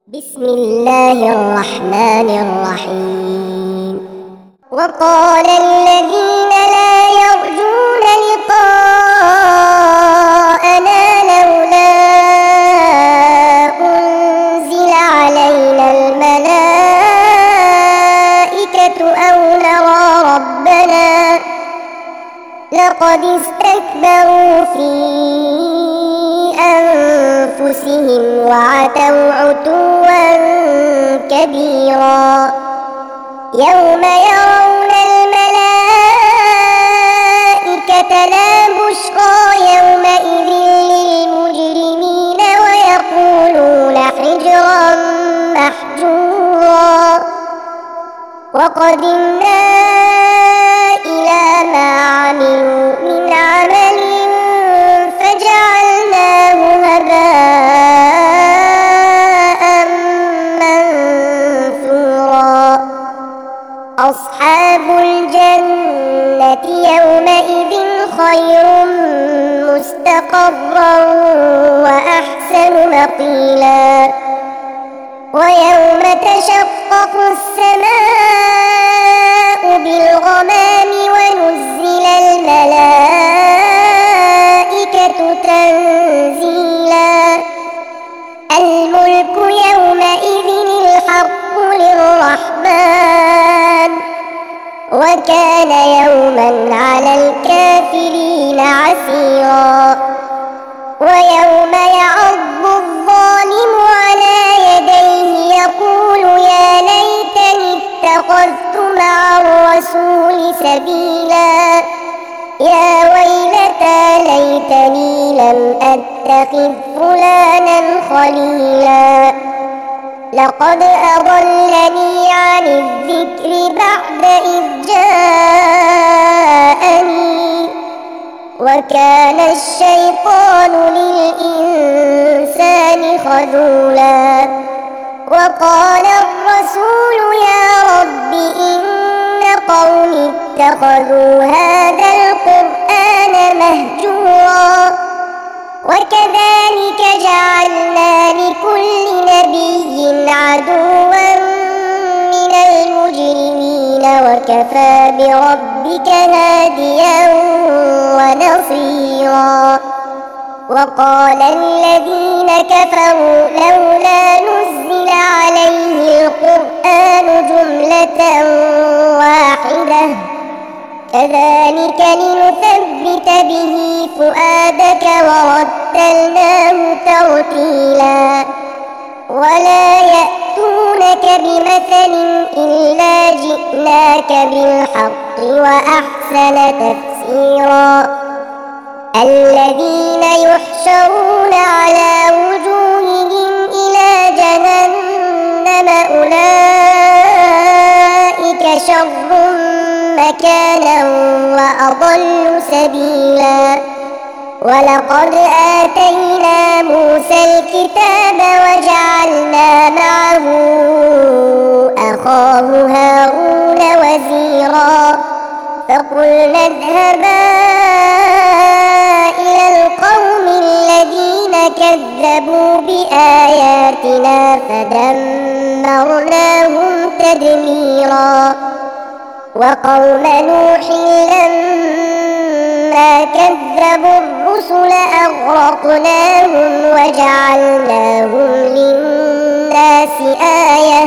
بسم الله الرحمن الرحيم. وقال الذين لا يرجون لقاءنا لولا أنزل علينا الملائكة أو نرى ربنا لقد استكبروا في أنفسهم وعتوا عتوا كبيرا. يوم يرون الملائكة لا بشرى يومئذ للمجرمين ويقولون حجرا محجورا. وقدمنا إلى ما عملوا من عمل فجعلناه هباء منثورا. أصحاب الجنة يومئذ خير مستقرا وأحسن مقيلا. ويوم تشقق السماء بالغمام ونزل الملائكة تنزيلا. الملك يومئذ الحق للرحمن وكان يوما على الكافرين عسيرا. ويوم يعض الظالم على يديه يقول يا ليتني اتخذت مع الرسول سبيلا. يا ويلتى ليتني لم أتخذ فلانا خليلا. لقد أضلني عن الذكر بعد إذ جاءني وكان الشيطان للإنسان خذولا. وقال الرسول يا رب إن قومي اتخذوا هذا القرآن مهجورا. وكذلك جعلنا لكل نبي عدوا من المجرمين وكفى بربك هاديا ونصيرا. وقال الذين كفروا لولا نزل عليه القرآن جملة واحدة كذلك لنثبت به فؤادك ورتلناه ترتيلا. ولا يأتونك بمثل إلا جئناك بالحق وأحسن تفسيرا. الذين يحشرون على وجوههم إلى جهنم أولئك شر مكانا وأضل سبيلا. ولقد آتينا موسى الكتاب وجعلنا معه أخاه هارون وزيرا. فقلنا اذهبا إلى القوم الذين كذبوا بآياتنا فدمرناهم تدميرا. وقوم نوح لما كذبوا الرسل أغرقناهم وجعلناهم للناس آية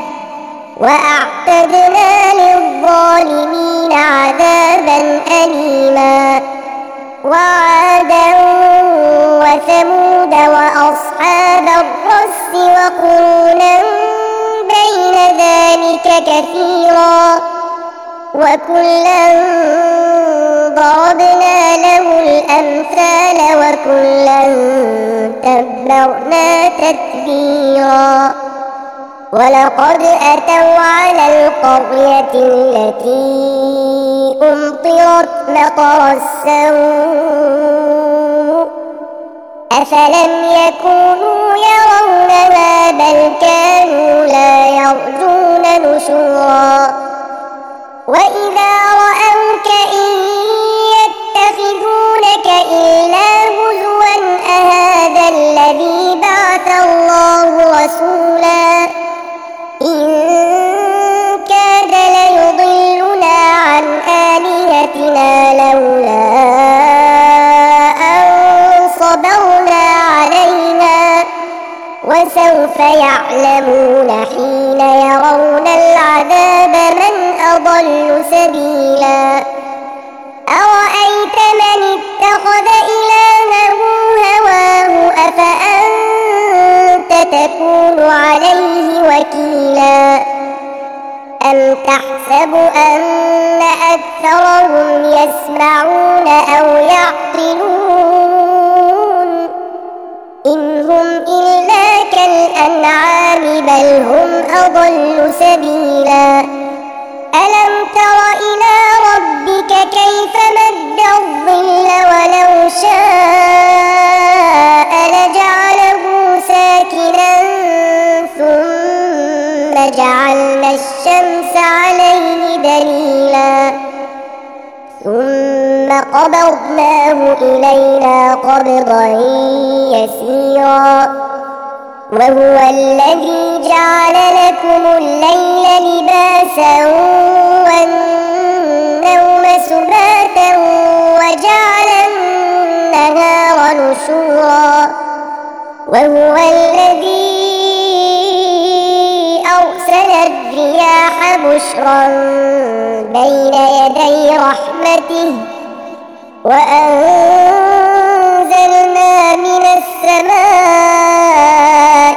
وأعتدنا للظالمين عذابا أليما. وعادا وثمود وأصحاب الرس وقرونا بين ذلك كثيرا. وكلا ضربنا له الأمثال وكلا تبرنا تتبيرا. ولقد أتوا على القرية التي أمطرت مطر السوء أفلم يكونوا يرونها بل كانوا لا يرجون نشورا. وإذا رأوك إن يتخذونك إلا هزوا أهذا الذي بعث الله رسولا إن كاد ليضلنا عن آلهتنا لولا أن صبرنا عليها وسوف يعلمون حين يرون العذاب من أضل سبيلا أرأيت من اتخذ إلهه هواه أفأنت تكون عليه وكيلا أم تحسب أن أكثرهم يسمعون أو يعقلون إن هم إلا كالأنعام بل هم أضل سبيلا ألم تر إلى ربك كيف مد الظل ولو شاء لجعله ساكنا ثم جعلنا الشمس عليه دليلا ثم قبضناه إلينا قبضا يسيرا وهو الذي جعل لكم الليل لباسا والنوم سباتا وجعل النهار نشورا وهو الذي أرسل الرياح بشرا بين يدي رحمته وأنزلنا من السماء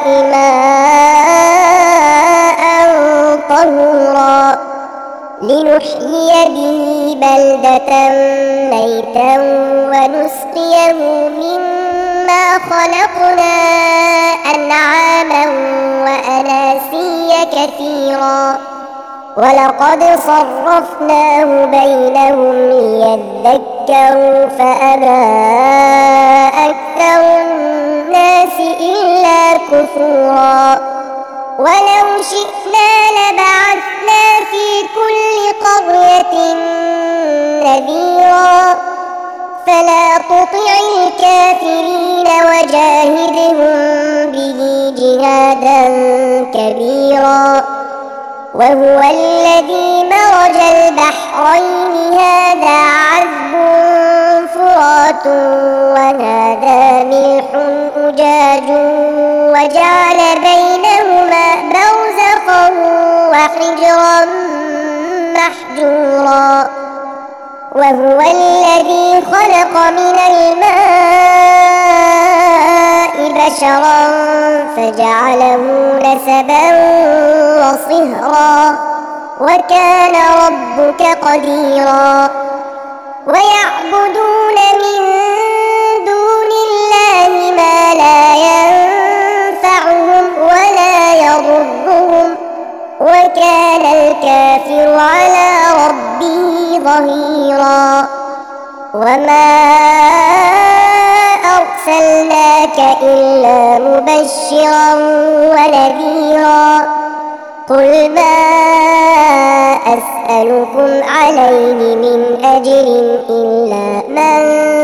ماء طهورا لنحيي به بلدة ميتا ونسقيه مما خلقنا أنعاما وأناسيا كثيرا ولقد صرفناه بينهم ليذكروا فأبى أكثر الناس إلا كفورا ولو شئنا لبعثنا في كل قرية نذيرا فلا تطع الكافرين وجاهدهم به جهادا كبيرا وهو الذي مرج البحرين هذا عذب فرات وهذا ملح أجاج وجعل بينهما برزخا وحجرا محجورا وهو الذي خلق من الماء بشرا فجعله نسبا وصهرا وكان ربك قديرا ويعبدون من دون الله ما لا ينفعهم ولا يضرهم وكان الكافر على ربه ظهيرا وما أرسلناك إلا مبشرا ونذيرا قل ما أسألكم عليه من أجر إلا من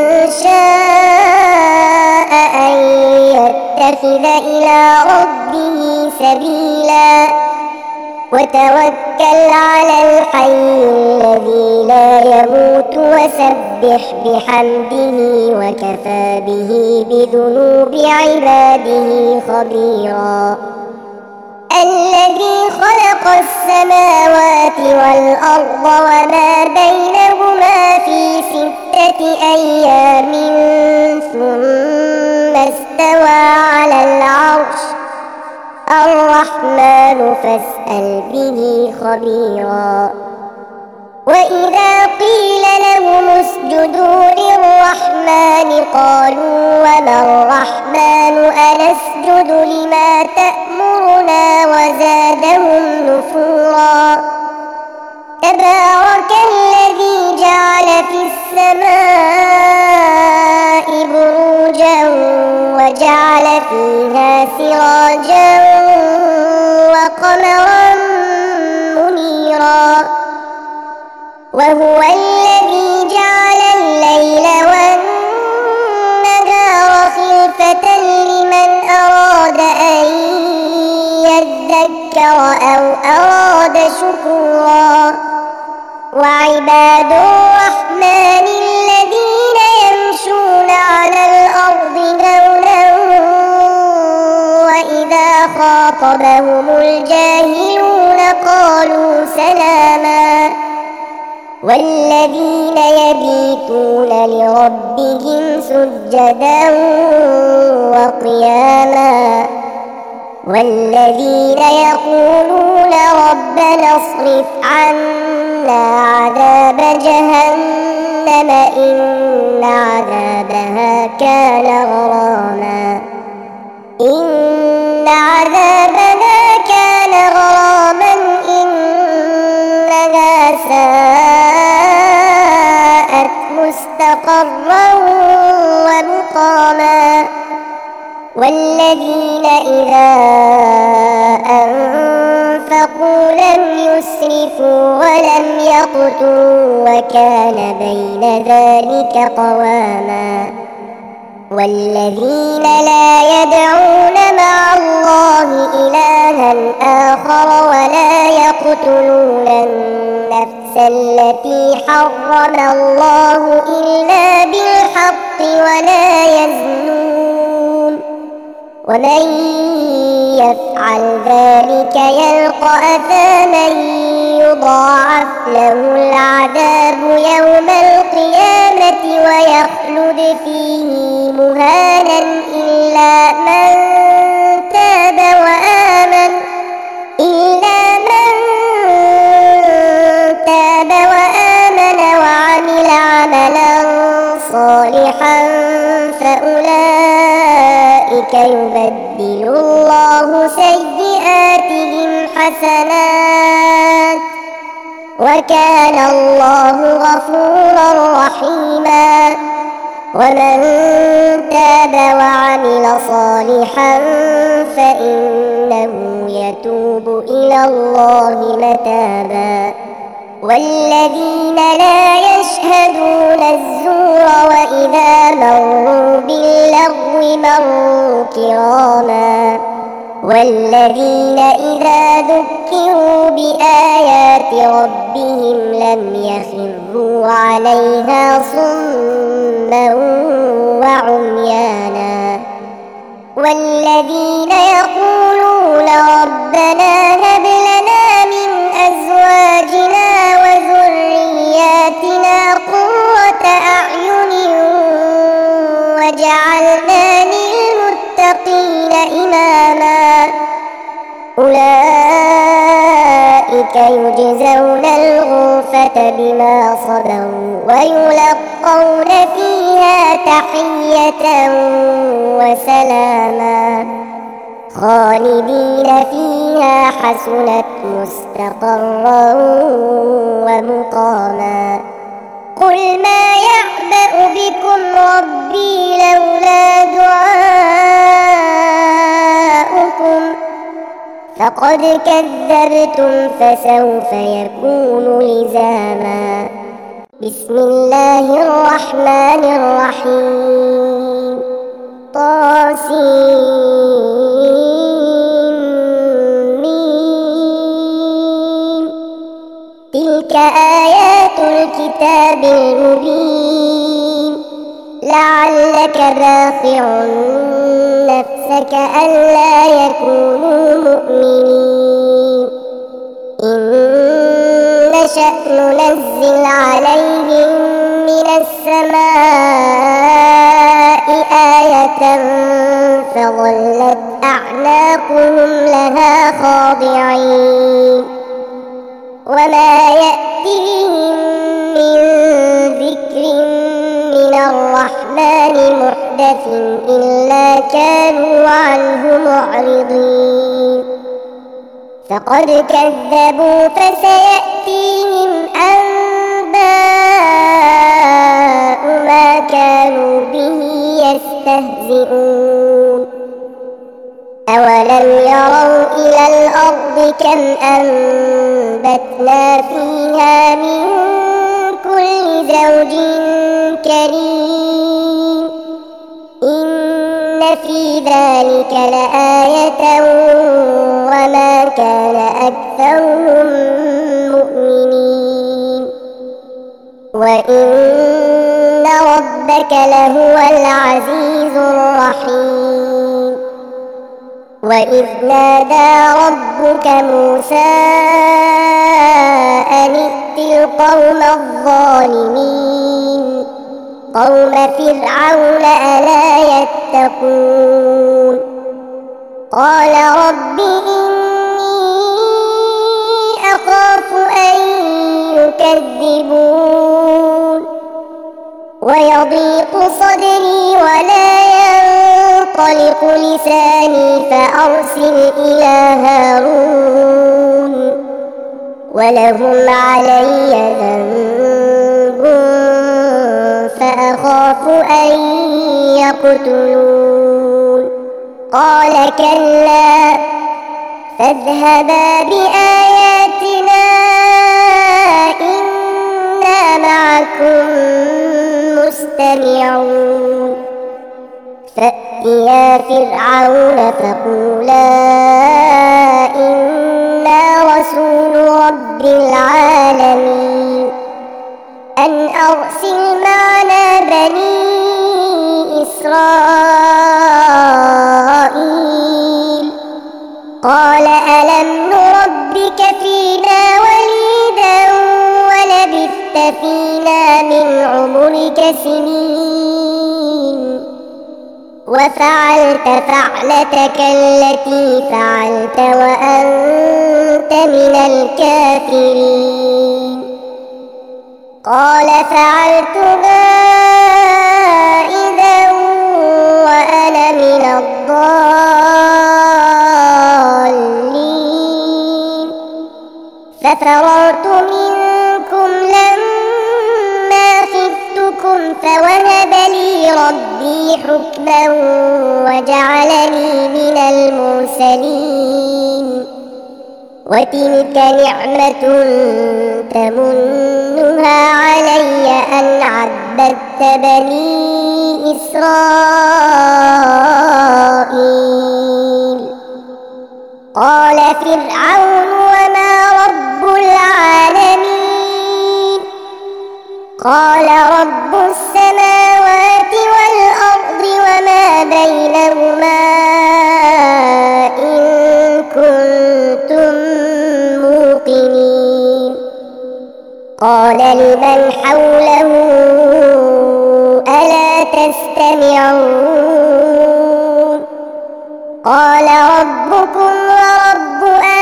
شاء أن يتخذ إلى ربه سبيلا وتوكل على الحي الذي لا يموت وسبح بحمده وكفى به بذنوب عباده خبيرا الذي خلق السماوات والأرض وما بينهما في 6 أيام ثم استوى على العرش الرحمن فاسأل به خبيرا وإذا قيل لهم اسجدوا للرحمن قالوا وما الرحمن أنسجد لما تأمرنا وزادهم نفورا تبارك الذي جعل في السماء بروجا وجعل فيها سراجا وقمرا منيرا وهو الذي جعل الليل والنهار خلفة لمن أراد أن أو أراد شكورا. وعباد الرحمن الذين يمشون على الأرض هونا وإذا خاطبهم الجاهلون قالوا سلاما. والذين يبيتون لربهم سجدا وقياما. والذين يقولون ربنا اصرف عنا عذاب جهنم إن عذابها كان غراما. إن عذابها كان غراما إنها ساءت مستقرا ومقاما. والذين إذا أنفقوا لم يسرفوا ولم يقتروا وكان بين ذلك قواما. والذين لا يدعون مع الله إلها آخر ولا يقتلون النفس التي حرم الله إلا بالحق ولا يزنون. ومن يفعل ذلك يلقى أثاما يضاعف له العذاب يوم القيامة ويخلد فيه مهانا إلا من تاب وآمن وعمل عملا صالحا فأولئك يبدل الله سيئاتهم حسنات وكان الله غفورا رحيما. ومن تاب وعمل صالحا فإنه يتوب إلى الله متابا. والذين لا يشهدون الزور وإذا مروا باللغو مروا كراما. والذين إذا ذكروا بآيات ربهم لم يخروا عليها صما وعميانا. والذين يقولون ربنا هب لنا من أزواجنا وذرياتنا قرة أعين وجعلنا للمتقين إماما. أولئك يجزون الغرفة بما صبروا ويلقون فيها تحية وسلاما خالدين فيها حسنت مستقرا ومقاما. قل ما يعبأ بكم ربي لولا دعاؤكم فقد كذبتم فسوف يكون لزاما. بسم الله الرحمن الرحيم. طاسين. تلك آيات الكتاب المبين. لعلك باخع نفسك ألا يكونوا مؤمنين. إن نشأ ننزل عليهم من السماء آية فظلت أعناقهم لها خاضعين. وما يأتيهم من ذكر من الرحمن محدث إلا كانوا عنه معرضين. فقد كذبوا فسيأتيهم أنباء ما كانوا به يستهزئون. أولم يروا إلى الأرض كم أنبتنا فيها من كل زوج كريم. إن في ذلك لآية وما كان أكثرهم مؤمنين وإن ربك لهو العزيز الرحيم وإذ نادى ربك موسى أن ائت القوم الظالمين قوم فرعون ألا يتقون قال رب إني أخاف أن يكذبون ويضيق صدري ولا ينطلق لساني فأرسل إلى هارون ولهم علي ذنب فأخاف أن يقتلون قال كلا فاذهبا بآياتنا إنا معكم مستمعون فأتيا فرعون فقولا إنا رسول رب العالمين أن أرسل معنا بني إسرائيل قال ألم نربك فينا وليدا ولبثت فينا من عمرك سنين وفعلت فعلتك التي فعلت وأنت من الكافرين قال فعلتها إذا وأنا من الضالين ففررت منكم لما خفتكم فوهب لي ربي حكما وجعلني من المرسلين وتلك نعمة تمنها علي أن عبدت بني إسرائيل قال فرعون وما رب العالمين قال رب السماوات والأرض وما بينهما إن كنتم موقنين قال لمن حوله ألا تستمعون قال ربكم ورب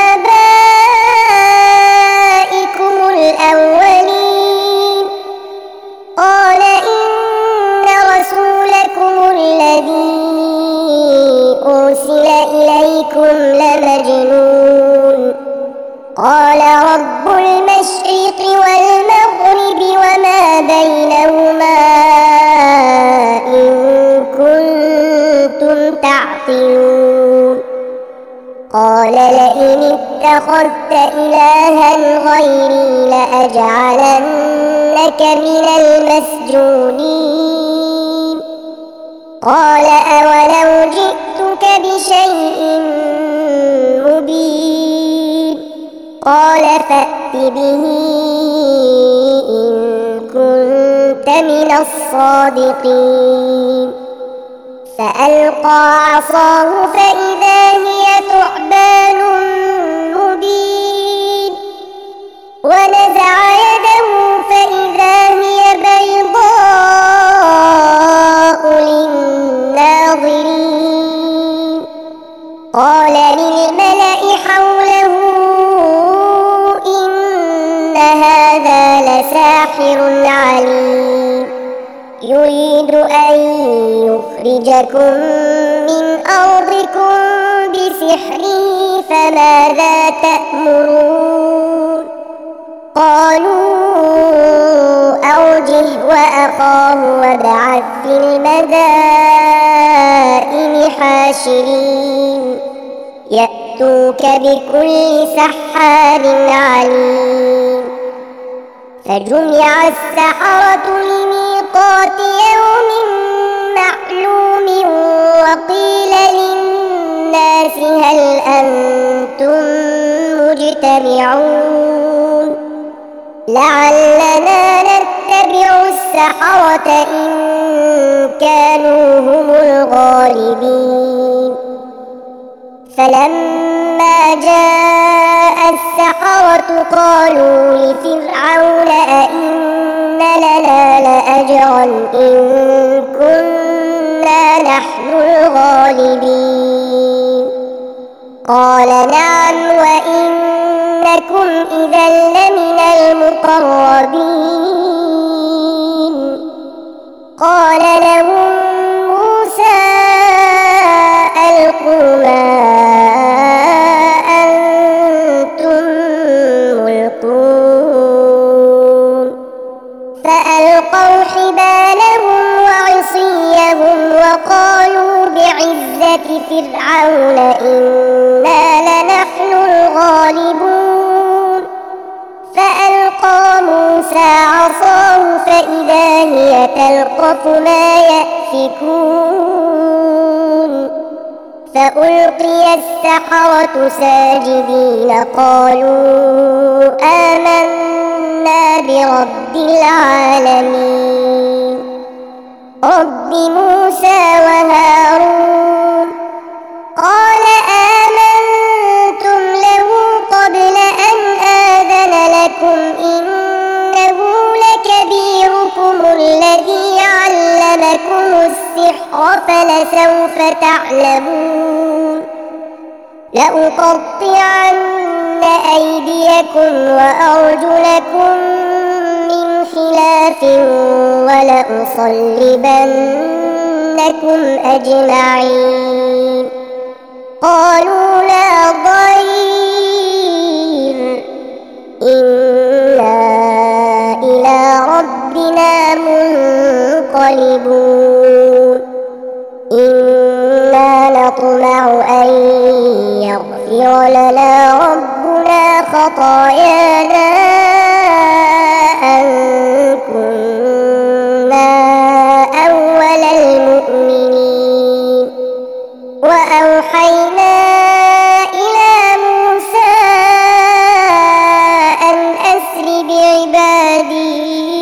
آبائكم الأولين قال إن رسولكم الذي أرسل إليكم لمجنون قال رب المشرق والمغرب وما بينهما إن كنتم تعقلون قال لئن اتخذت إلها غيري لأجعلنك من المسجونين قال أولو جئتك بشيء مبين قال فأت به إن كنت من الصادقين فألقى عصاه فإذا هي ثعبان مبين ونزع يده فإذا هي بيضاء للناظرين قال للملأ حوله إن هذا لساحر عليم يريد أن يخرجكم من أرضكم بسحره فماذا تأمرون قالوا أرجه وأخاه وابعث في المدائن حاشرين يأتوك بكل سحار عليم فجمع السحرة لميقات يوم معلوم وقيل هل أنتم مجتمعون لعلنا نتبع السحرة إن كانوا هم الغالبين فلما جاء السحرة قالوا لفرعون أئن لنا لأجرا إن كنا نحن الغالبين قال نعم وإنكم إذا لمن المقربين قال لهم موسى ألقوا ما أنتم ملقون فألقوا حبالهم وعصيهم وقالوا بعزة فرعون إنا لنحن الغالبون فألقى موسى عصاه فإذا هي تلقف ما يأفكون فألقي السحرة ساجدين قالوا آمنا برب العالمين رب موسى وهارون قال آمنتم له قبل أن آذن لكم إنه لكبيركم الذي علمكم السحر فلسوف تعلمون لأقطعن أيديكم وأرجلكم من خلاف ولأصلبنكم أجمعين قالوا لا ضير إنا إلى ربنا منقلبون إنا نطمع أن يغفر لنا ربنا خطايانا أن كنا أول المؤمنين وأوحينا إلى موسى أن أسر بعبادي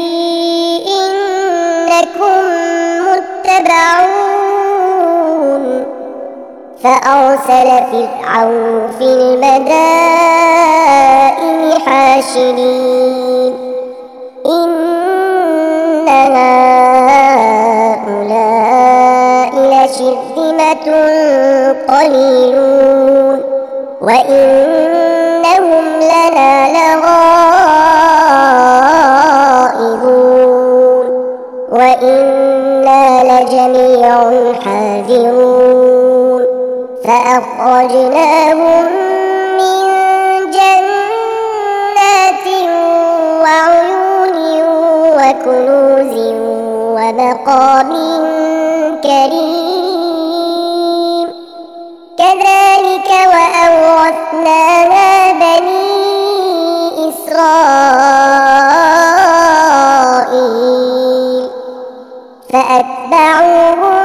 إنكم متبعون فأرسل فرعون في المدائن حاشرين إن هؤلاء لشرذمة قليلون وإنهم لنا لغائظون وإنا لجميع حاذرون فأخرجناهم من جنات وعيون وكنوز ومقام كريم كذلك وأورثناها بني إسرائيل فأتبعوهم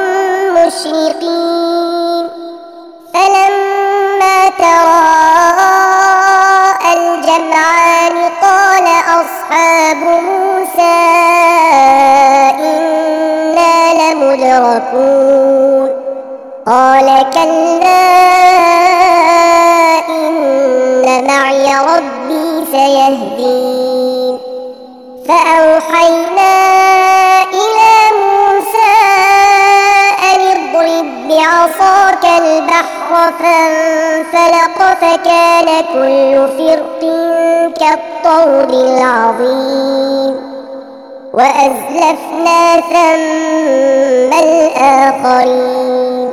مشرقين فلما تراءى الجمعان قال أصحاب موسى إنا لمدركون قال كلا إن معي ربي سيهدين فأوحينا إلى موسى أن اضرب بعصاك البحر فانفلق فكان كل فرق كالطود العظيم وأزلفنا ثم الآخرين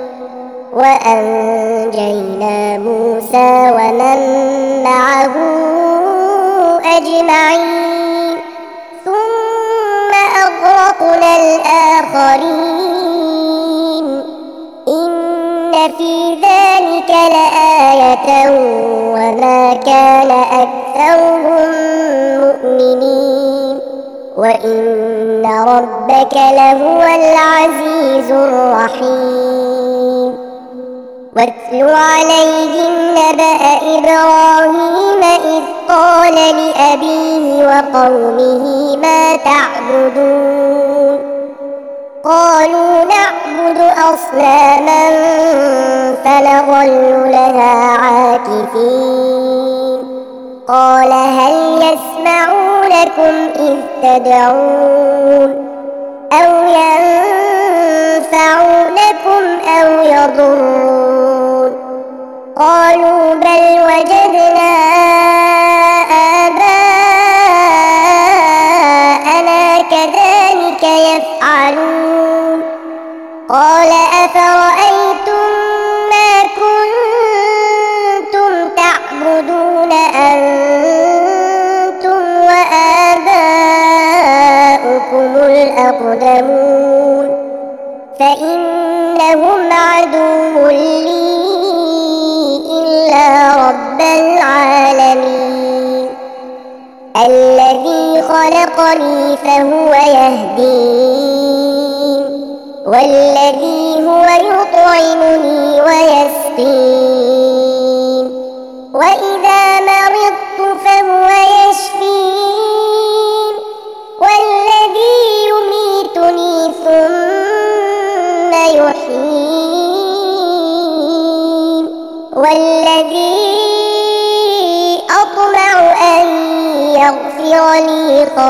وأنجينا موسى ومن معه أجمعين ثم أغرقنا الآخرين إن في ذلك لآية وما كان أكثرهم مؤمنين وإن ربك لهو العزيز الرحيم واتل عليهم نبأ إبراهيم إذ قال لأبيه وقومه ما تعبدون قالوا نعبد أصناما فنظل لها عاكفين قال هل يسمعونكم إذ تدعون أو ينفعونكم أو يضرون قالوا بل وجدنا آباءنا كذلك يفعلون قال أفرأيتم ما كنتم تعبدون أنتم وآباؤكم الأقدمون فإنهم عدو لي إلا رب العالمين الذي خلقني فهو يهدين والذي هو يطعمني ويسقين وإذا مرضت فهو يشفين والذي يميتني ثم يحيين والذي أطمع أن يغفر لي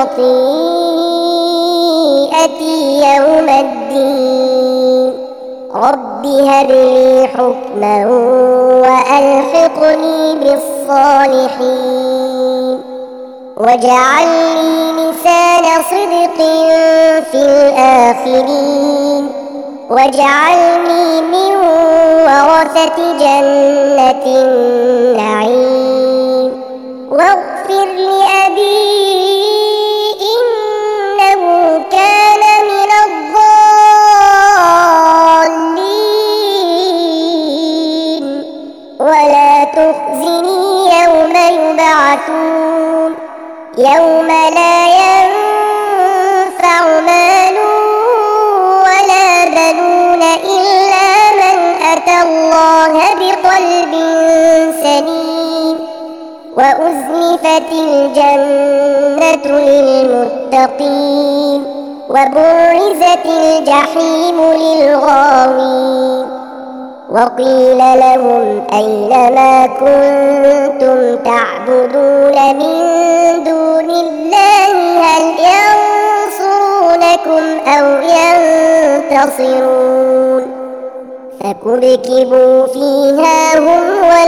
خطيئتي يوم الدين رب هب لي حكما وألحقني بالصالحين واجعل لي لسان صدق في الآخرين واجعلني من ورثة جنة النعيم واغفر لأبي إنه كان من الضالين ولا تخزني يوم يبعثون يوم لا ينفع مال ولا بنون إلا من أتى الله بقلب سليم وأزلفت الجنة للمتقين وبرزت الجحيم للغاوين وقيل لهم أين ما كنتم تعبدون من دون الله هل ينصرونكم أو ينتصرون فكبكبوا فيها هم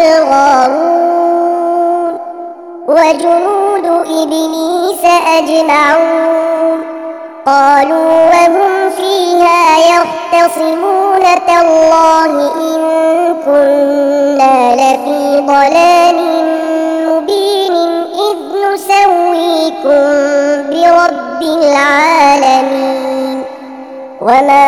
والغاوون وجنود إبليس أجمعون قالوا وهم فيها يختصمون تالله إن كنا لفي ضلال مبين إذ نسويكم برب العالمين وما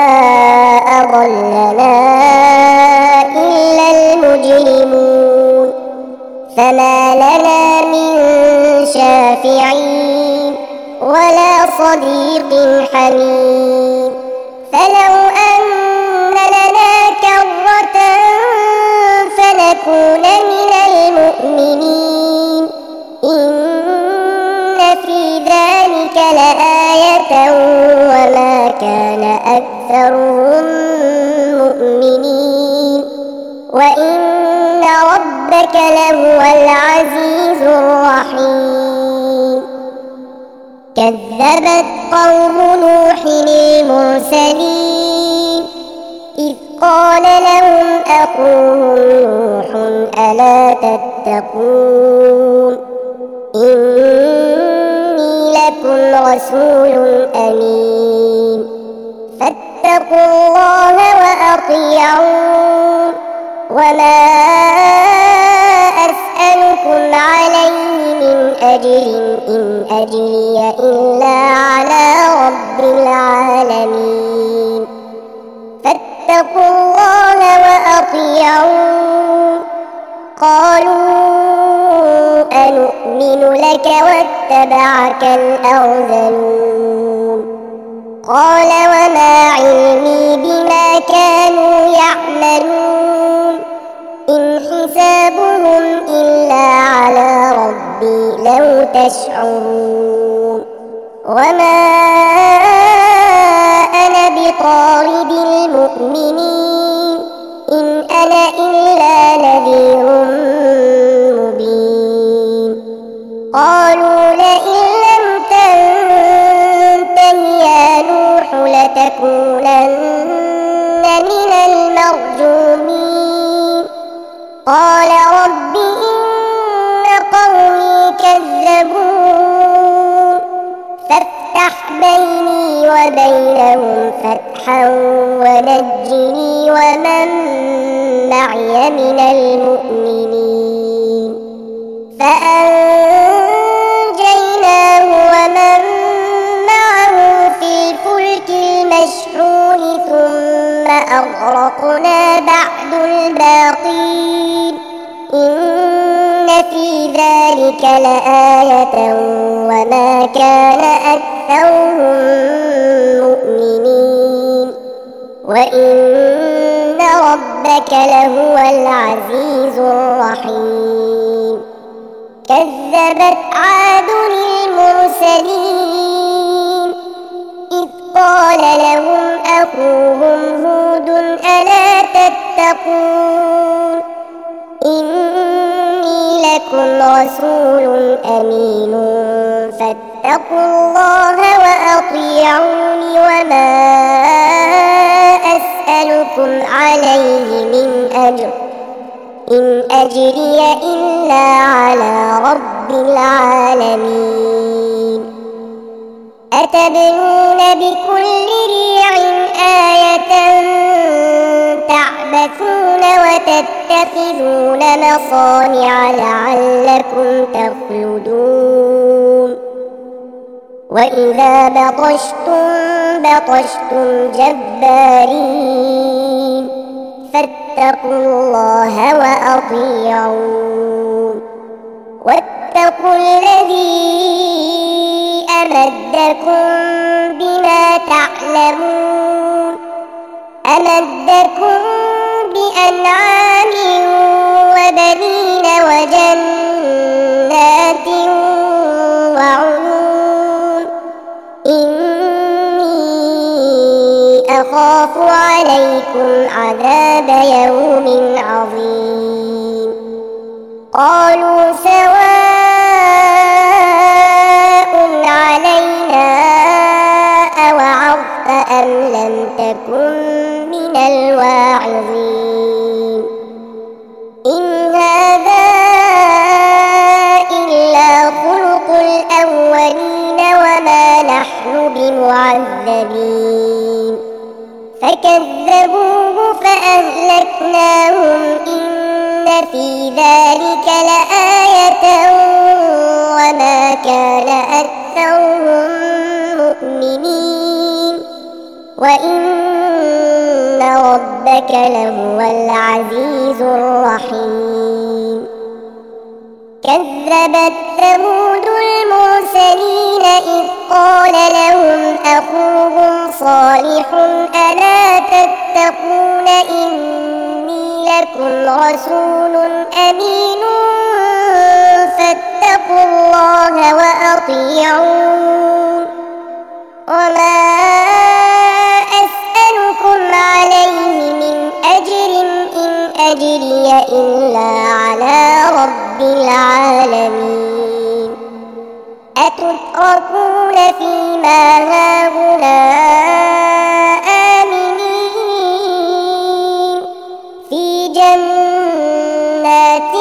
أضلنا إلا المجرمون فما لنا من شافعين ولا صديق حميم فلو أن لنا كرة فنكون من المؤمنين إن في ذلك لآية وما كان أكثرهم مؤمنين وإن ربك لهو العزيز الرحيم كذبت قوم نوح المرسلين إذ قال لهم أخوهم نوح ألا تتقون إني لكم رسول أمين فاتقوا الله وأطيعون وما أسألكم عليه من أجر إن أجري إلا على رب العالمين فاتقوا الله وأطيعون قالوا أنؤمن لك واتبعك الأرذلون قال وما علمي بما كانوا يعملون لو تشعرون وما أنا بطارد المؤمنين إن أنا إلا نذير مبين قالوا لئن لم تنته يا نوح لتكونن من المرجومين قال رب إن قومي كذبون فافتح بيني وبينهم فتحا ونجني ومن معي من المؤمنين فأنجيناه ومن معه في الفلك المشحون ثم أغرقنا بعد الباقين إن في ذلك لآية وما كان أكثرهم مؤمنين وإن ربك لهو العزيز الرحيم كذبت عاد المرسلين إذ قال لهم أخوهم هود ألا تتقون إني لكم رسول أمين فاتقوا الله وأطيعون وما أسألكم عليه من أجر إن أجري إلا على رب العالمين أتبنون بكل ريع آية تعبثون وتتخذون مصانع لعلكم تخلدون وإذا بطشتم جبارين فاتقوا الله وأطيعون واتقوا الذي أمدكم بما تعلمون أمدكم بأنعام وبنين وجنات وعيون إني أخاف عليكم عذاب يوم عظيم قالوا سواء علينا أوعظت أم لم تكن من الواعظين إن هذا إلا خلق الأولين وما نحن بمعذبين فكذبوه فأهلكناهم إن في ذلك لآية وما كان أكثرهم مؤمنين وإن ربك لهو العزيز الرحيم كذبت ثمود المرسلين إذ قال لهم أخوهم صالح ألا تتقون إني لكم رسول أمين فاتقوا الله وأطيعون وما أسألكم عليه من أجر إن أجري إلا على رب العالمين أتتركون فيما هاهنا آمنين في جنات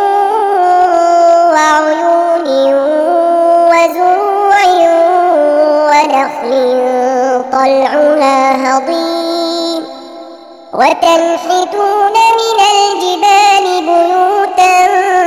وعيون وزروع ونخل طلعها هضيم وتنحتون من الجبال بيوتا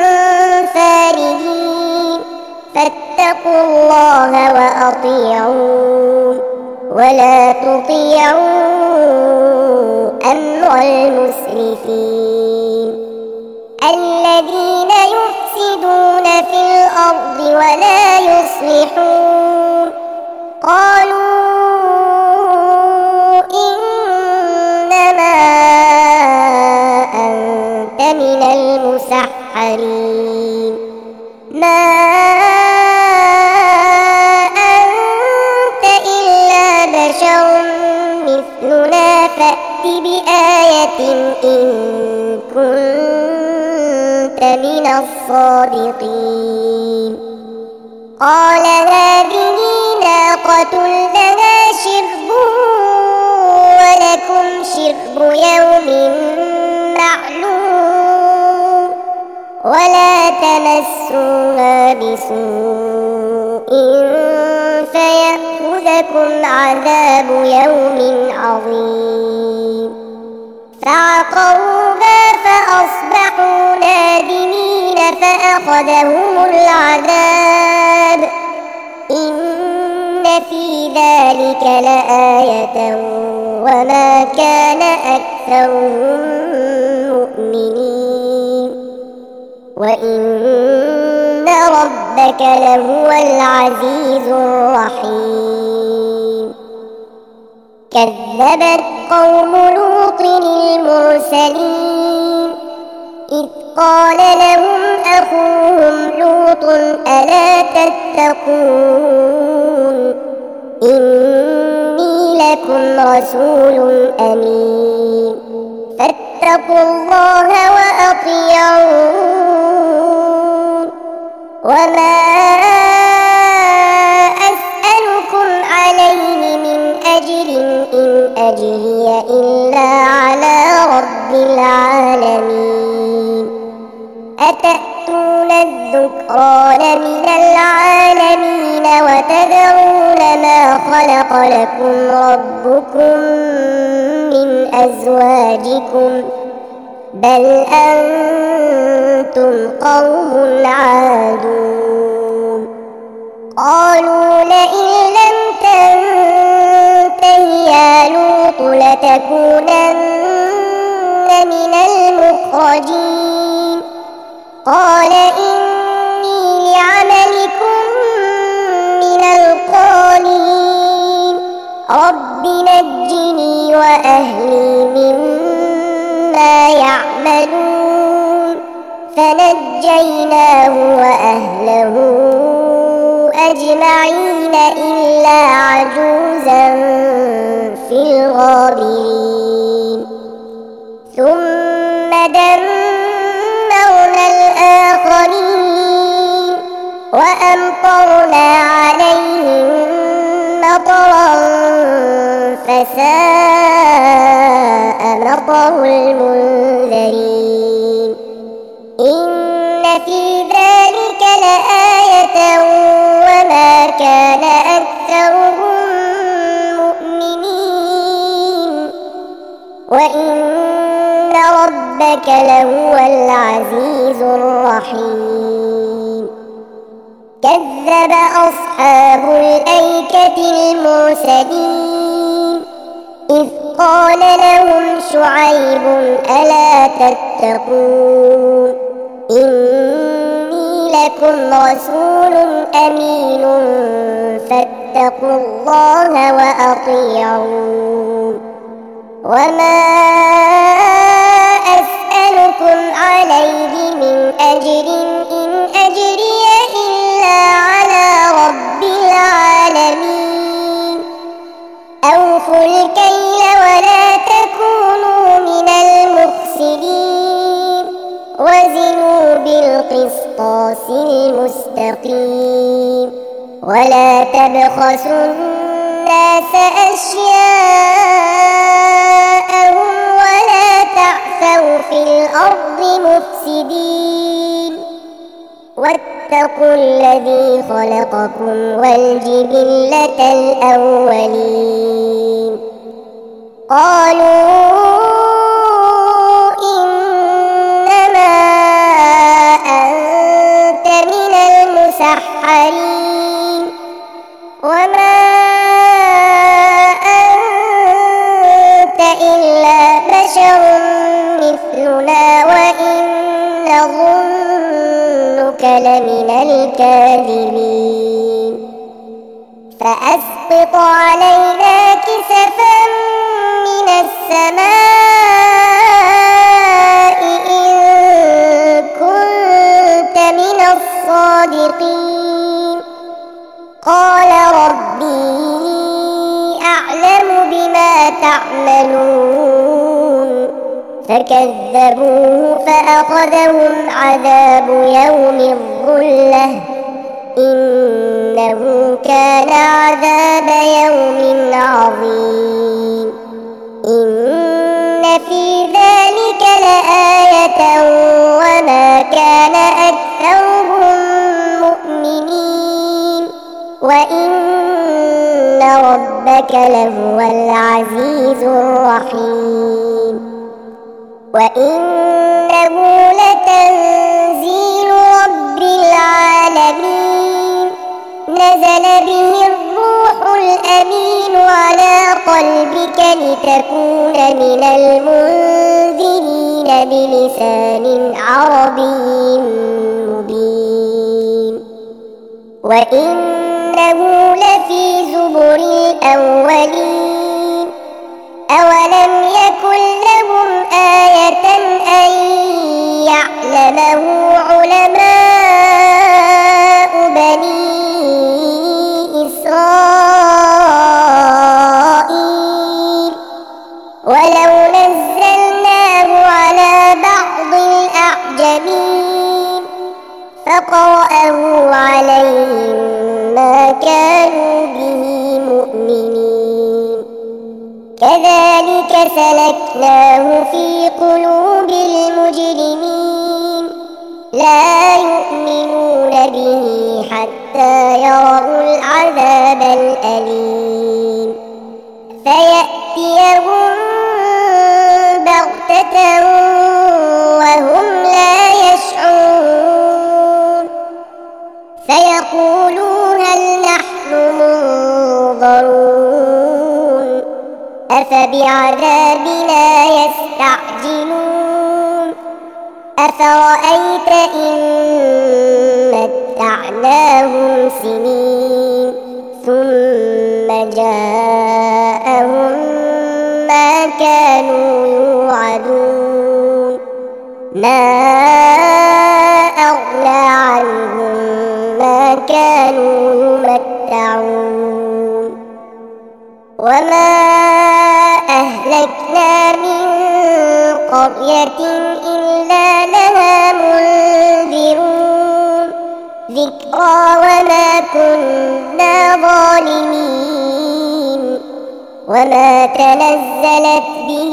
فارهين فاتقوا الله وأطيعون ولا تطيعوا أمر المسرفين الذين يفسدون في الأرض ولا يصلحون قالوا إنما أنت من المسحرين ما آية إن كنت من الصادقين قال هذه ناقة لها شرب ولكم شرب يوم معلوم ولا تمسوها بسوء فيأخذكم عذاب يوم عظيم فعقروها فأصبحوا نادمين فأخذهم العذاب إن في ذلك لآية وما كان أكثرهم مؤمنين وإن ربك لهو العزيز الرحيم كذبت قوم لوط المرسلين إذ قال لهم أخوهم لوط ألا تتقون إني لكم رسول أمين فاتقوا الله وأطيعون وما أسألكم عليه من أجر إن أجري إلا على رب العالمين أتأتون الذكران من العالمين وتذرون ما خلق لكم ربكم من أزواجكم بل أنتم قوم عادون قالوا لئن لم تنته يا لوط لتكونن من المخرجين قال إني لعملكم من القالين رب نجني وأهلي مما يعملون فنجيناه وأهله أجمعين إلا عجوزا في الغابرين ثم دمرنا الآخرين وأمطرنا عليهم مطرا فساء مطر المنذرين إن في ذلك لآية وما كان أكثرهم مؤمنين وإن ربك لهو العزيز الرحيم كذب أصحاب الأيكة المرسلين إذ قال لهم شعيب ألا تتقون إني لكم رسول أمين فاتقوا الله وأطيعون وما أسألكم عليه من أجر إن أجري إلا على رب العالمين أوفوا الكيل ولا تكونوا من المخسرين وزنوا بالقسطاس المستقيم ولا تبخسوا الناس أشياءهم ولا تعثوا في الأرض مفسدين واتقوا الذي خلقكم والجبلة الأولين قالوا إنما أنت من المسحرين وما أنت إلا بشر مثلنا وإن نظنك لمن الكاذبين فأسقط علينا كسفا من السماء إن كنت من الصادقين قال ربي أعلم بما تعملون فكذبوه فأخذهم عذاب يوم الظلة إنه كان عذاب يوم عظيم إن في ذلك لآية وما كان أكثرهم مؤمنين وإن ربك لهو العزيز الرحيم وإنه لتنزيل رب العالمين نزل به الروح الأمين على قلبك لتكون من المنذرين بلسان عربي مبين وإنه لفي زبر الأولين أولم يكن لهم آية أن يعلمه علماء بني إسرائيل ولو نزلناه على بعض الأعجمين فقرأه عليهم ما كانوا به مؤمنين كذلك سلكناه في قلوب المجرمين لا يؤمنون به حتى يروا العذاب الأليم فيأتيهم بغتة وهم لا يشعرون فيقولوا هل نحن منظرون أفبعذابنا يستعجلون أفرأيت إن متعناهم سنين ثم جاءهم ما كانوا يوعدون ما أغنى عنهم ما كانوا يمتعون وما أهلكنا من قرية إلا لها منذرون ذكرى وما كنا ظالمين وما تنزلت به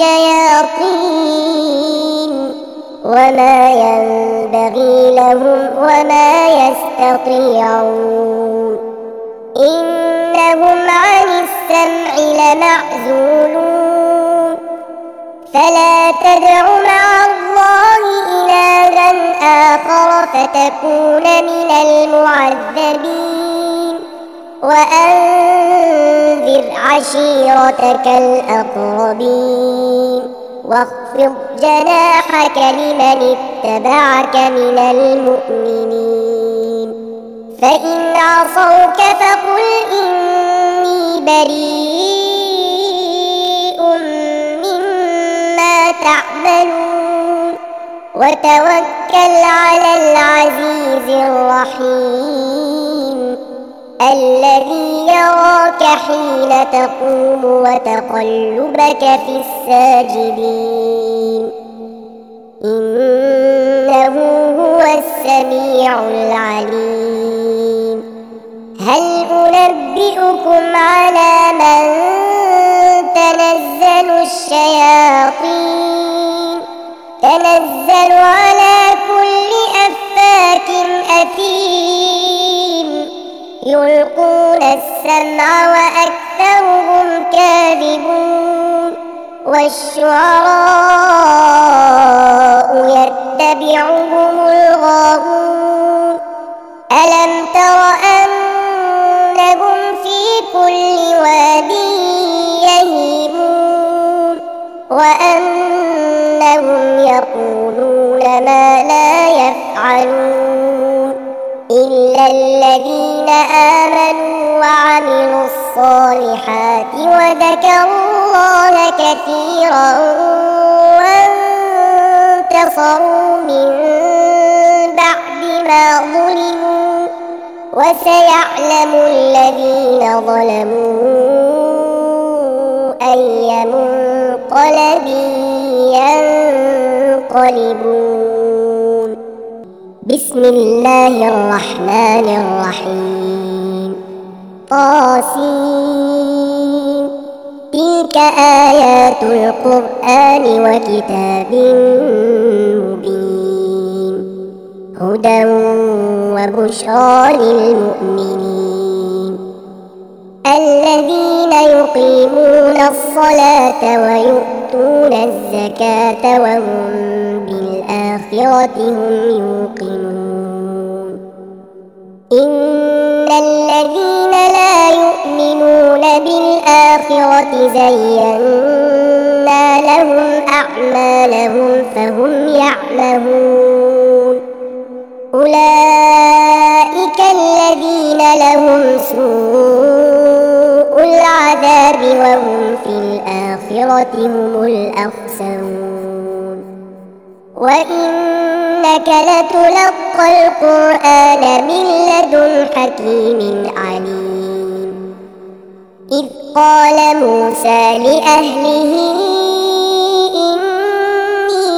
الشياطين وما ينبغي لهم وما يستطيعون إنهم عن السمع لمعزولون فلا تدع مع الله إلها آخر فتكون من المعذبين وأنذر عشيرتك الأقربين واخفض جناحك لمن اتبعك من المؤمنين فإن عصوك فقل إني بريء مما تعملون وتوكل على العزيز الرحيم الذي يراك حين تقوم وتقلبك في الساجدين إنه هو السميع العليم هل أنبئكم على من تنزل الشياطين تنزل على كل أفاك أثيم يلقون السمع وأكثرهم كاذبون والشعراء يتبعهم الغاوون ألم تر أنهم في كل واد يهيمون وأنهم يقولون ما لا يفعلون إلا الذين آمنوا وعملوا الصالحات وذكروا الله كثيرا وانتصروا من بعد ما ظلموا وسيعلم الذين ظلموا أي منقلب منقلبون. بسم الله الرحمن الرحيم. طاسين. تلك آيات القرآن وكتاب مبين. هدى وبشرى للمؤمنين الذين يقيمون الصلاة ويؤتون الزكاة وهم بالآخرة هم يوقنون. إن الذين لا يؤمنون بالآخرة زينا لهم أعمالهم فهم يعمهون. أولئك الذين لهم سوء العذاب وهم في الآخرة هم الأخسرون. وإنك لتلقى القرآن من لدن حكيم عليم. إذ قال موسى لأهله إني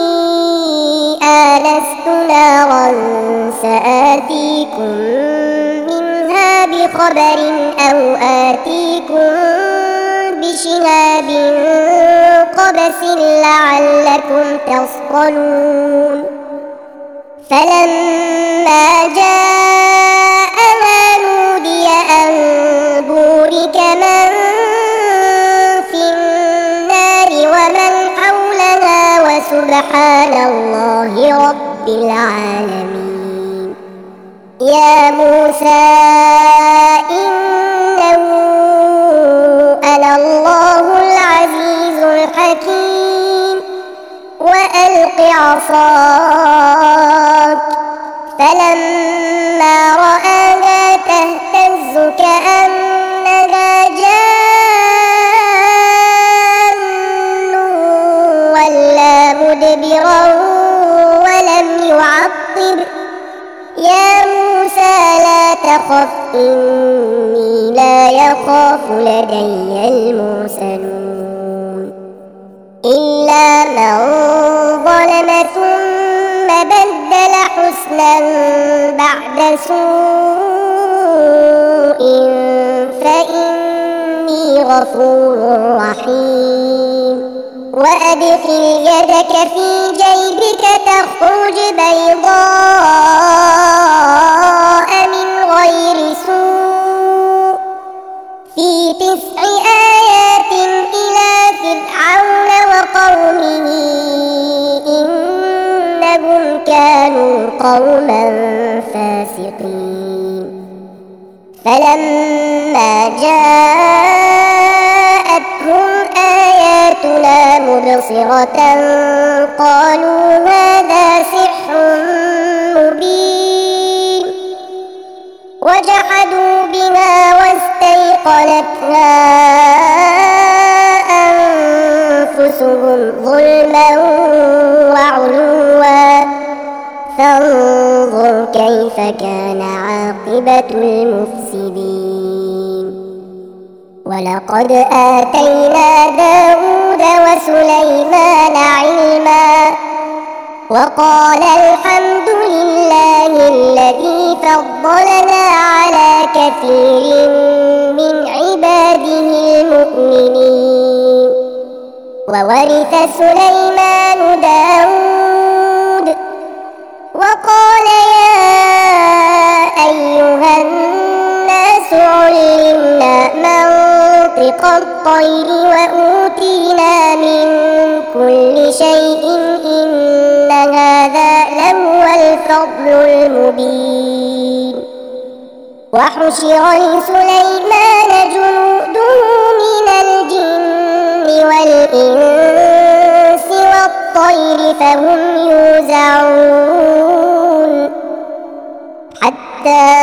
آنست نارا سآتيكم منها بخبر أو آتيكم بشهاب قبس لعلكم تصطلون. فلما جاءها نودي أن بورك من في النار ومن حولها وسبحان الله رب العالمين. يا موسى إنه أنا الله العزيز الحكيم. وألق عصاك. فلما رآها تهتز كأنها جان ولا مدبرا ولم يعقب. يا موسى لا تخف إني لا يخاف لدي المرسلون. إلا من ظلم ثم بدل حسنا بعد سوء فإني غفور رحيم. وأدخل يدك في جيبك تخرج بيضاء من غير سوء في 9 آيات إلى فرعون وقومه إنهم كانوا قوما فاسقين. فلما جاءتهم آياتنا مبصرة قالوا هذا سحر مبين. وجحدوا بها واستيقنتها أنفسهم ظلما وعلوا فانظر كيف كان عاقبة المفسدين. ولقد آتينا داود وسليمان علما وقال الحمد لله الذي فضلنا على كثير من عباده المؤمنين. وورث سليمان داود وقال يا أيها الناس علمنا منطق الطير وأوتينا من كل شيء إن هذا لهو الفضل المبين. وحشر لسليمان جنوده من الجن والإنس والطير فهم يوزعون حتى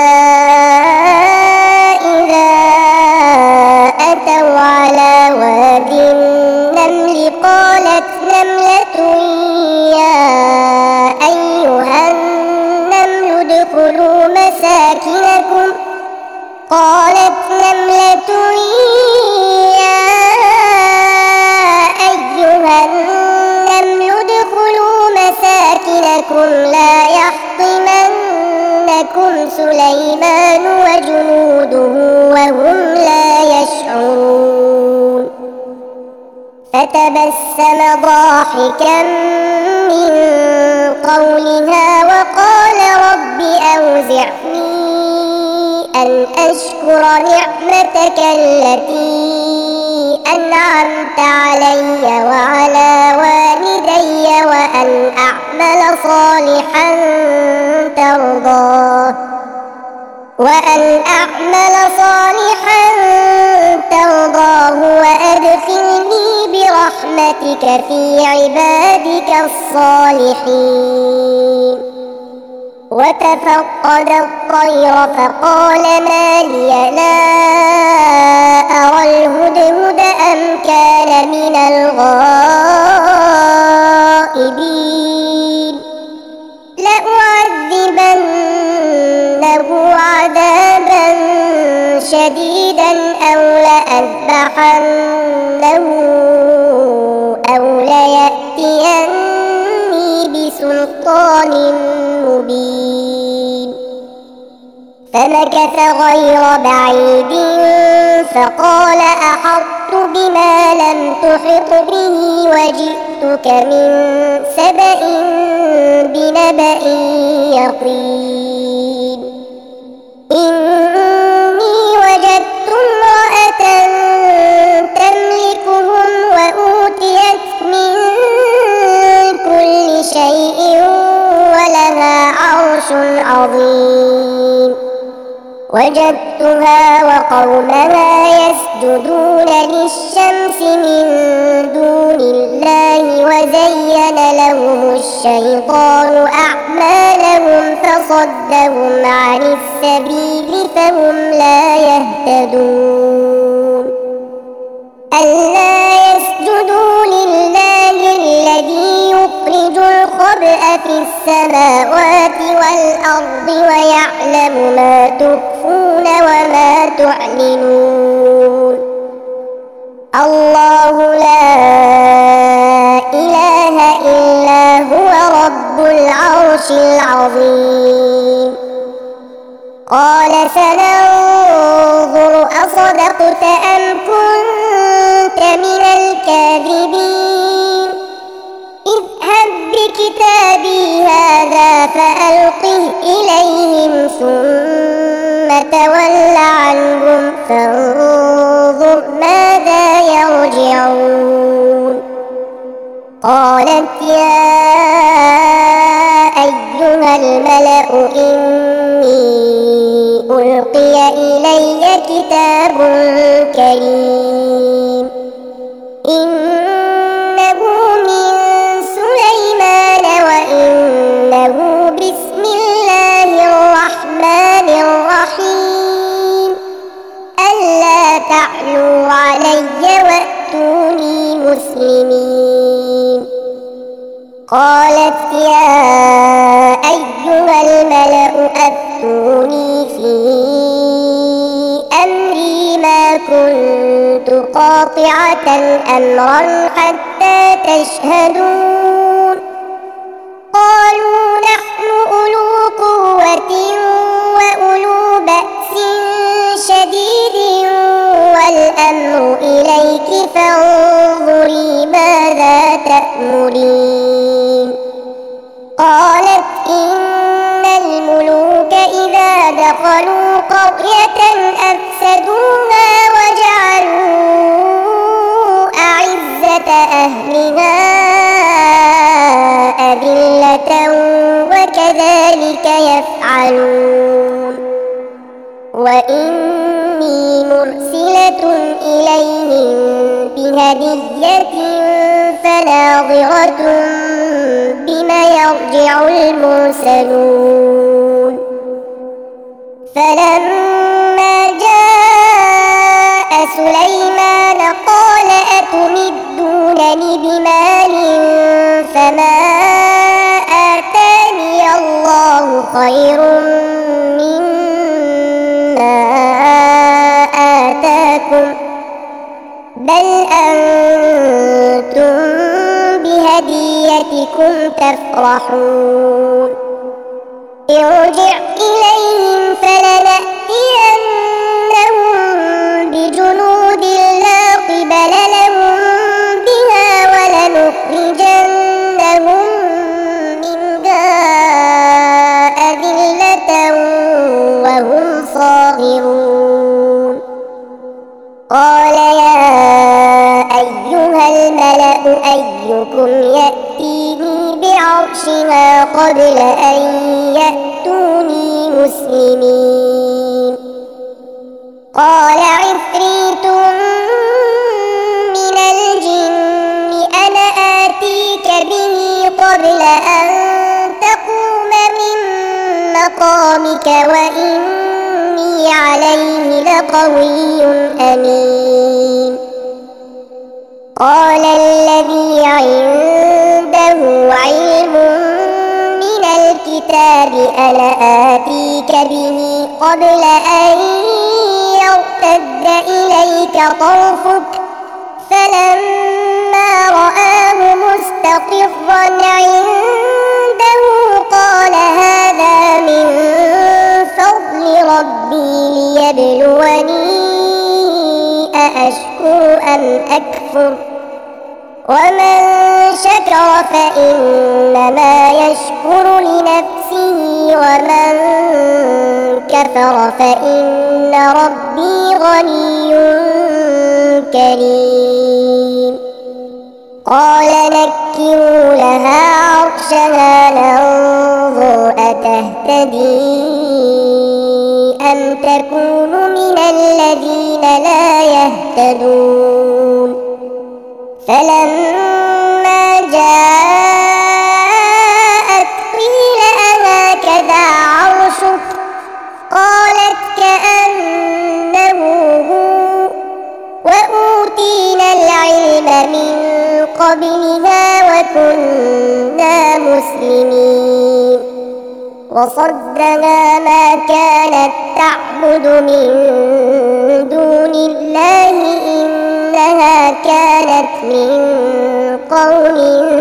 إذا أتوا على واد النمل قالت نملة يا أيها النمل ادخلوا مساكنكم قالت نملة يا أيها النمل ادخلوا مساكنكم إنكم لا يحطمنكم سليمان وجنوده وهم لا يشعرون فتبسم ضاحكا من قولها وقال رب أوزعني أن أشكر نعمتك التي أنعمت علي وعلى والدي وأن أعمل صالحا ترضاه وأدخلني برحمتك في عبادك الصالحين وتفقد الطير فقال ما لي لا أرى الهدهد أم كان من الغائبين لأعذبنه عذابا شديدا أو لأذبحنه أو ليأتيني بسلطان مبين فمكث غير بعيد فقال أحطت بما لم تحط به وجئتك من سبأ بنبأ يقين إني وجدت امرأة تملكهم وأوتيت من كل شيء ولها عرش عظيم وجدتها وقومها يسجدون للشمس من دون الله وزين لهم الشيطان أعمالهم فصدهم عن السبيل فهم لا يهتدون ألا يسجدوا لله الذي يخرج الخبأ في السماوات والأرض ويعلم ما تخفون وما تعلنون الله لا إله إلا هو رب العرش العظيم قال سننظر أصدقت أم كنت من الكاذبين اذهب بكتابي هذا فألقه إليهم ثم تول عنهم فانظر ماذا يرجعون قالت يا أيها الملأ إني ألقي إلي كتاب كريم إنه من سليمان وإنه بسم الله الرحمن الرحيم ألا تعلوا علي وأتوني مسلمين قالت يا أيها الملأ أفتوني في أمري ما كنت قاطعة أمرا حتى تشهدون قالوا نحن أولو قوة وأولو بأس شديد والأمر إليك فانظري ماذا تأمرين قالت إن الملوك إذا دخلوا قرية أفسدوها وجعلوا أعزة أهلها أذلة وكذلك يفعلون وإني مرسلة إليهم بهدية فناظرة بما يرجع المرسلون فلما جاء سليمان قال أتمدونني بمال فما آتاني الله خير مما آتاكم بل أنتم بهديتكم بهديتكم تفرحون ارجع إليهم فلنأتينهم بجنود لا قبل لهم بها ولنخرجنهم منها أذلة وهم صاغرون قال يا أيها الملأ أيكم يأتيني بعرشها قبل أن يأتوني مسلمين قال عفريت من الجن أنا آتيك به قبل أن تقوم من مقامك وإني عليه لقوي أمين قال الذي عنده علم من الكتاب أنا آتيك به قبل أن يرتد إليك طرفك فلما رآه مستقرا عنده قال هذا من فضل ربي ليبلوني أأشكر أم أكفر ومن شكر فإنما يشكر لنفسه ومن كفر فإن ربي غني كريم قال نكروا لها عرشها ننظر أتهتدي أم تكون من الذين لا يهتدون فلما جاءت قيل أهكذا عرشك قالت كأنه هو وأوتينا العلم من قبلها وكنا مسلمين وصدنا ما كانت تعبد من دون الله إنها كانت من قوم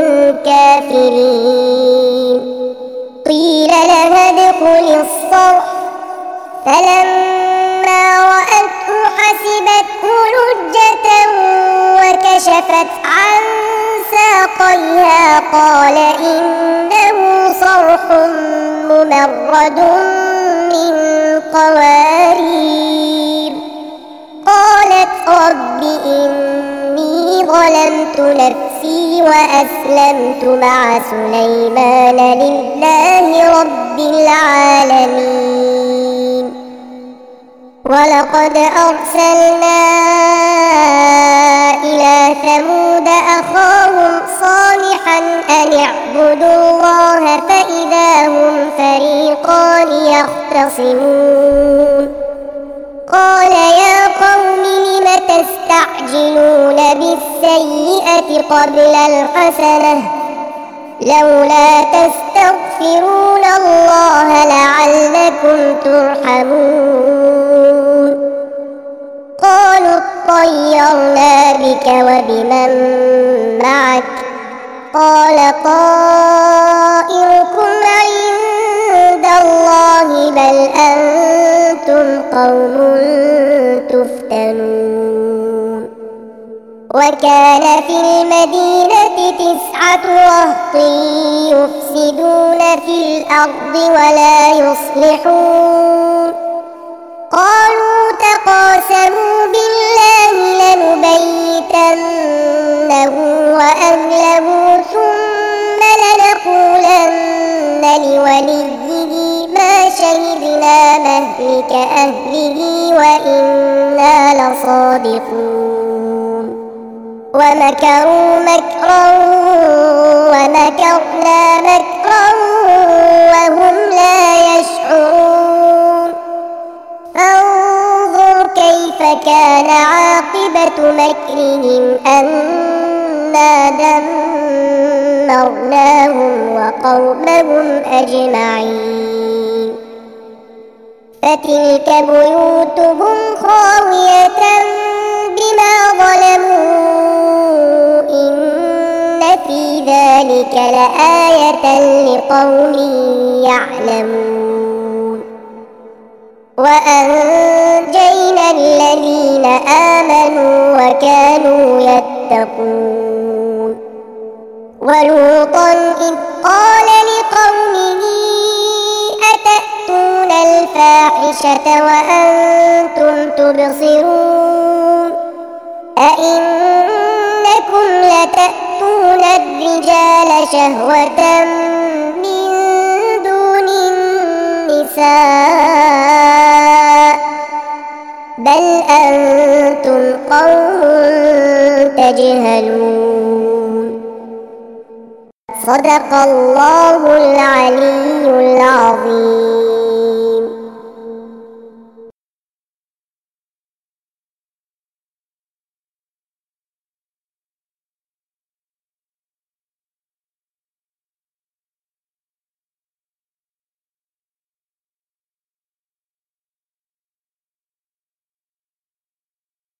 كافرين قيل لها ادخل الصرح فلما رأته حسبته لجة وكشفت عن ساقيها قال إنه صرح ممرد من قوارير قالت رب إني ظلمت نفسي وأسلمت مع سليمان لله رب العالمين ولقد أرسلنا إلى ثمود أخاهم صالحا أن اعبدوا الله فإذا هم فريقان يختصمون قال يا قوم لم تستعجلون بالسيئة قبل الحسنة لولا تستغفرون الله لعلكم ترحمون قالوا اطيرنا بك وبمن معك قال طائركم عند الله بل أنتم قوم تفتنون وكان في المدينة 9 رهط يفسدون في الأرض ولا يصلحون قالوا تقاسموا بالله لنبيتنه وأهله ثم لنقولن لوليه ما شهدنا مهلك أهله وإنا لصادقون ومكروا مكرا ومكرنا مكرا وهم لا يشعرون فانظر كيف كان عاقبة مكرهم أنا دمرناهم وقومهم أجمعين فتلك بيوتهم خاوية بما ظلموا إن في ذلك ذلك لآية لقوم يعلمون وأنجينا الذين آمنوا وكانوا يتقون ولوطا إذ قال لقومه أتأتون الفاحشة وأنتم تبصرون أئنكم لتأتون الرجال شهوة من دون النساء بل أنتم قوم تجهلون صدق الله العلي العظيم.